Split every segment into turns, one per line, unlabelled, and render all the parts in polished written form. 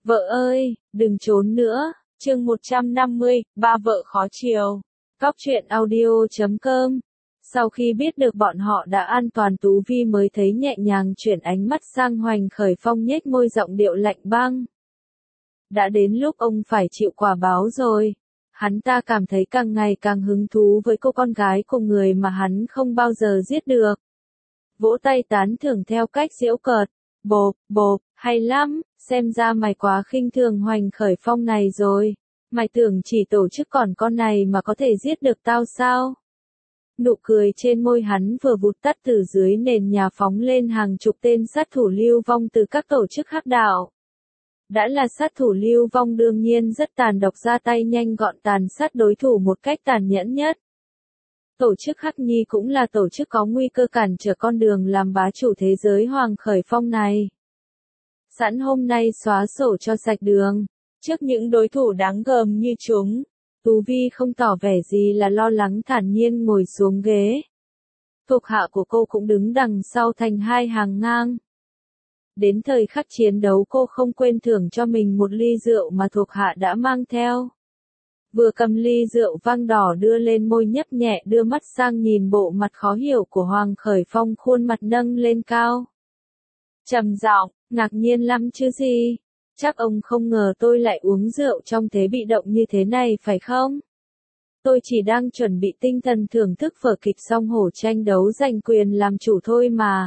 Vợ ơi, đừng trốn nữa. Chương 150, ba vợ khó chiều. Cóc truyện audio.com. Sau khi biết được bọn họ đã an toàn, Tú Vi mới thấy nhẹ nhàng, chuyển ánh mắt sang Hoành Khởi Phong, nhếch môi giọng điệu lạnh băng. Đã đến lúc ông phải chịu quả báo rồi. Hắn ta cảm thấy càng ngày càng hứng thú với cô con gái của người mà hắn không bao giờ giết được. Vỗ tay tán thưởng theo cách giễu cợt. Bộp, hay lắm, xem ra mày quá khinh thường Hoành Khởi Phong này rồi. Mày tưởng chỉ tổ chức còn con này mà có thể giết được tao sao? Nụ cười trên môi hắn vừa vụt tắt, từ dưới nền nhà phóng lên hàng chục tên sát thủ lưu vong từ các tổ chức hắc đạo. Đã là sát thủ lưu vong đương nhiên rất tàn độc, ra tay nhanh gọn, tàn sát đối thủ một cách tàn nhẫn nhất. Tổ chức Hắc Nhi cũng là tổ chức có nguy cơ cản trở con đường làm bá chủ thế giới Hoành Khởi Phong này. Sẵn hôm nay xóa sổ cho sạch đường, trước những đối thủ đáng gờm như chúng, Tú Vi không tỏ vẻ gì là lo lắng, thản nhiên ngồi xuống ghế. Thuộc hạ của cô cũng đứng đằng sau thành hai hàng ngang. Đến thời khắc chiến đấu, cô không quên thưởng cho mình một ly rượu mà thuộc hạ đã mang theo. Vừa cầm ly rượu vang đỏ đưa lên môi nhấp nhẹ, đưa mắt sang nhìn bộ mặt khó hiểu của Hoành Khởi Phong, khuôn mặt nâng lên cao. Trầm giọng, ngạc nhiên lắm chứ gì? Chắc ông không ngờ tôi lại uống rượu trong thế bị động như thế này phải không? Tôi chỉ đang chuẩn bị tinh thần thưởng thức vở kịch song hổ tranh đấu giành quyền làm chủ thôi mà.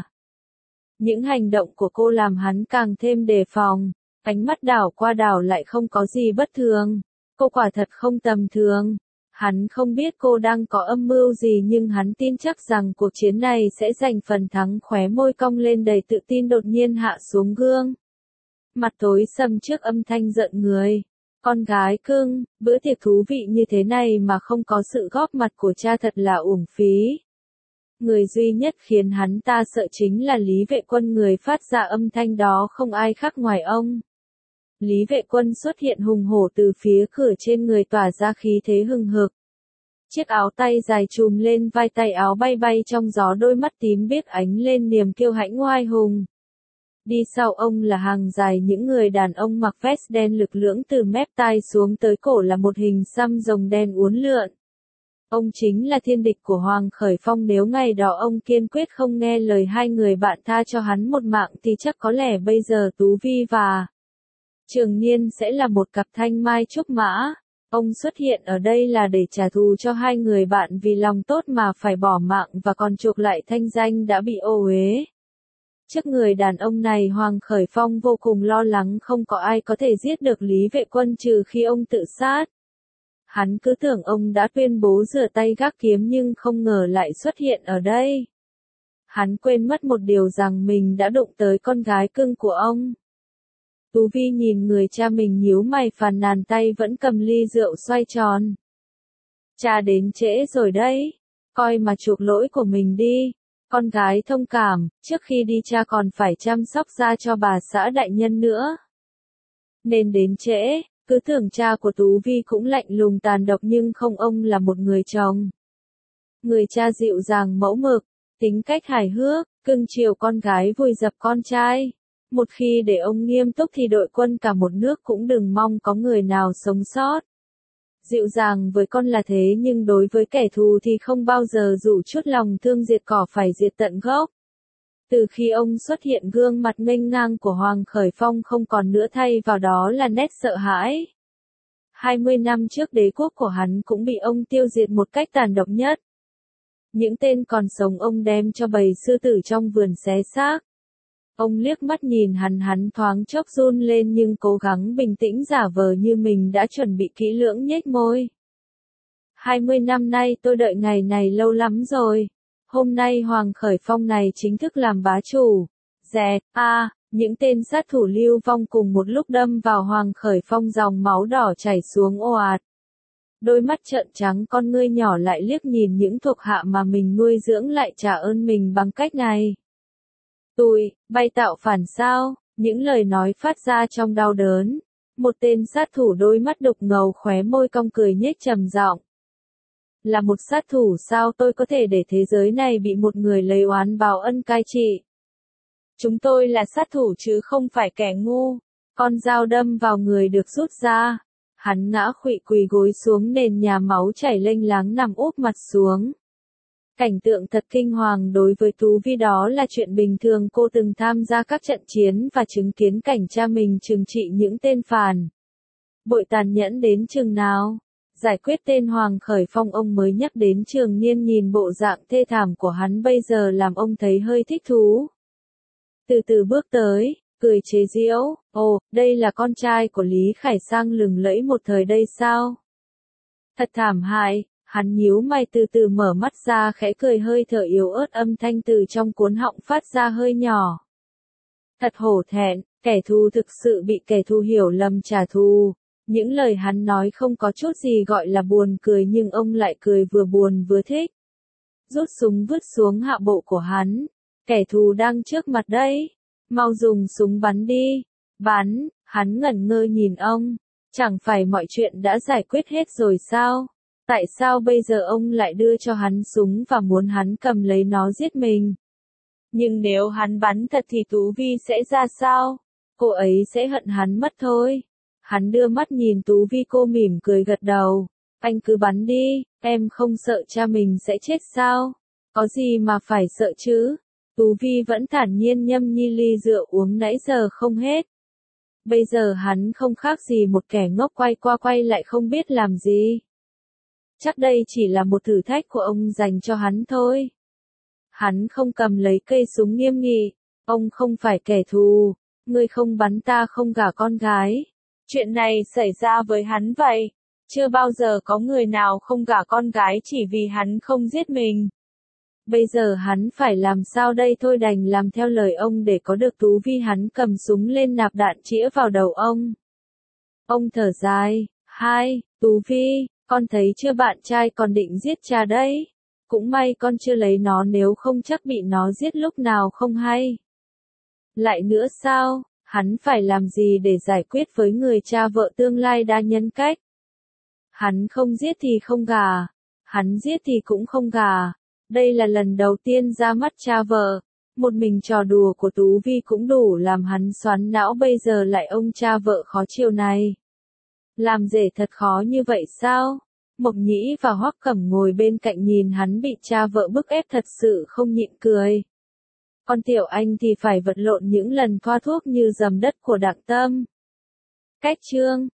Những hành động của cô làm hắn càng thêm đề phòng, ánh mắt đảo qua đảo lại không có gì bất thường. Cô quả thật không tầm thường. Hắn không biết cô đang có âm mưu gì, nhưng hắn tin chắc rằng cuộc chiến này sẽ giành phần thắng. Khóe môi cong lên đầy tự tin, đột nhiên hạ xuống gương. Mặt tối sầm trước âm thanh giận người. Con gái cưng, bữa tiệc thú vị như thế này mà không có sự góp mặt của cha thật là uổng phí. Người duy nhất khiến hắn ta sợ chính là Lý Vệ Quân, người phát ra âm thanh đó không ai khác ngoài ông. Lý Vệ Quân xuất hiện hùng hổ từ phía cửa, trên người tỏa ra khí thế hừng hực. Chiếc áo tay dài trùm lên vai, tay áo bay bay trong gió, đôi mắt tím biếc ánh lên niềm kiêu hãnh oai hùng. Đi sau ông là hàng dài những người đàn ông mặc vest đen lực lưỡng, từ mép tai xuống tới cổ là một hình xăm rồng đen uốn lượn. Ông chính là thiên địch của Hoành Khởi Phong, nếu ngày đó ông kiên quyết không nghe lời hai người bạn tha cho hắn một mạng thì chắc có lẽ bây giờ Tú Vi và Trường Niên sẽ là một cặp thanh mai trúc mã. Ông xuất hiện ở đây là để trả thù cho hai người bạn vì lòng tốt mà phải bỏ mạng, và còn chuộc lại thanh danh đã bị ô uế. Trước người đàn ông này, Hoành Khởi Phong vô cùng lo lắng, không có ai có thể giết được Lý Vệ Quân trừ khi ông tự sát. Hắn cứ tưởng ông đã tuyên bố rửa tay gác kiếm, nhưng không ngờ lại xuất hiện ở đây. Hắn quên mất một điều, rằng mình đã đụng tới con gái cưng của ông. Tú Vi nhìn người cha mình nhíu mày phàn nàn, tay vẫn cầm ly rượu xoay tròn. Cha đến trễ rồi đấy, coi mà chuộc lỗi của mình đi. Con gái thông cảm, trước khi đi cha còn phải chăm sóc da cho bà xã đại nhân nữa. Nên đến trễ. Cứ tưởng cha của Tú Vi cũng lạnh lùng tàn độc, nhưng không, ông là một người chồng. Người cha dịu dàng mẫu mực, tính cách hài hước, cưng chiều con gái, vùi dập con trai. Một khi để ông nghiêm túc thì đội quân cả một nước cũng đừng mong có người nào sống sót. Dịu dàng với con là thế, nhưng đối với kẻ thù thì không bao giờ dụ chút lòng thương, diệt cỏ phải diệt tận gốc. Từ khi ông xuất hiện, gương mặt nghênh ngang của Hoành Khởi Phong không còn nữa, thay vào đó là nét sợ hãi. 20 năm trước, đế quốc của hắn cũng bị ông tiêu diệt một cách tàn độc nhất. Những tên còn sống ông đem cho bầy sư tử trong vườn xé xác. Ông liếc mắt nhìn hắn thoáng chốc run lên, nhưng cố gắng bình tĩnh, giả vờ như mình đã chuẩn bị kỹ lưỡng, nhếch môi. 20 năm nay tôi đợi ngày này lâu lắm rồi. Hôm nay Hoành Khởi Phong này chính thức làm bá chủ. Những tên sát thủ lưu vong cùng một lúc đâm vào Hoành Khởi Phong, dòng máu đỏ chảy xuống ồ ạt. Đôi mắt trợn trắng, con ngươi nhỏ lại liếc nhìn những thuộc hạ mà mình nuôi dưỡng lại trả ơn mình bằng cách này. Tụi bay tạo phản sao? Những lời nói phát ra trong đau đớn. Một tên sát thủ đôi mắt đục ngầu, khóe môi cong cười nhếch trầm giọng. Là một sát thủ sao tôi có thể để thế giới này bị một người lấy oán báo ân cai trị? Chúng tôi là sát thủ chứ không phải kẻ ngu. Con dao đâm vào người được rút ra. Hắn ngã khuỵu quỳ gối xuống nền nhà, máu chảy lênh láng nằm úp mặt xuống. Cảnh tượng thật kinh hoàng đối với Tú Vi, đó là chuyện bình thường. Cô từng tham gia các trận chiến và chứng kiến cảnh cha mình trừng trị những tên phản bội tàn nhẫn đến chừng nào. Giải quyết tên Hoàng Khởi Phong, ông mới nhắc đến Trường Niên, nhìn bộ dạng thê thảm của hắn bây giờ làm ông thấy hơi thích thú. Từ từ bước tới, cười chế giễu, ồ, đây là con trai của Lý Khải Sang lừng lẫy một thời đây sao? Thật thảm hại. Hắn nhíu mày từ từ mở mắt ra, khẽ cười, hơi thở yếu ớt, âm thanh từ trong cuốn họng phát ra hơi nhỏ. Thật hổ thẹn, kẻ thù thực sự bị kẻ thù hiểu lầm trả thù. Những lời hắn nói không có chút gì gọi là buồn cười, nhưng ông lại cười vừa buồn vừa thích. Rút súng vứt xuống hạ bộ của hắn. Kẻ thù đang trước mặt đấy. Mau dùng súng bắn đi. Bắn, hắn ngẩn ngơ nhìn ông. Chẳng phải mọi chuyện đã giải quyết hết rồi sao? Tại sao bây giờ ông lại đưa cho hắn súng và muốn hắn cầm lấy nó giết mình? Nhưng nếu hắn bắn thật thì Tú Vi sẽ ra sao? Cô ấy sẽ hận hắn mất thôi. Hắn đưa mắt nhìn Tú Vi, cô mỉm cười gật đầu. Anh cứ bắn đi, em không sợ cha mình sẽ chết sao? Có gì mà phải sợ chứ? Tú Vi vẫn thản nhiên nhâm nhi ly rượu uống nãy giờ không hết. Bây giờ hắn không khác gì một kẻ ngốc quay qua quay lại không biết làm gì. Chắc đây chỉ là một thử thách của ông dành cho hắn thôi. Hắn không cầm lấy cây súng, nghiêm nghị. Ông không phải kẻ thù. Ngươi không bắn ta không gả con gái. Chuyện này xảy ra với hắn vậy. Chưa bao giờ có người nào không gả con gái chỉ vì hắn không giết mình. Bây giờ hắn phải làm sao đây? Thôi đành làm theo lời ông để có được Tú Vi. Hắn cầm súng lên, nạp đạn chĩa vào đầu ông. Ông thở dài. Tú Vi, con thấy chưa, bạn trai còn định giết cha đấy. Cũng may con chưa lấy nó, nếu không chắc bị nó giết lúc nào không hay. Lại nữa sao, hắn phải làm gì để giải quyết với người cha vợ tương lai đa nhân cách? Hắn không giết thì không gả, hắn giết thì cũng không gả. Đây là lần đầu tiên ra mắt cha vợ. Một mình trò đùa của Tú Vi cũng đủ làm hắn xoắn não, bây giờ lại ông cha vợ khó chiều này. Làm rể thật khó như vậy sao? Mộc Nhĩ và Hoắc Cẩm ngồi bên cạnh nhìn hắn bị cha vợ bức ép thật sự không nhịn cười. Con Tiểu Anh thì phải vật lộn những lần thoa thuốc như dầm đất của Đặng Tâm. Cách chương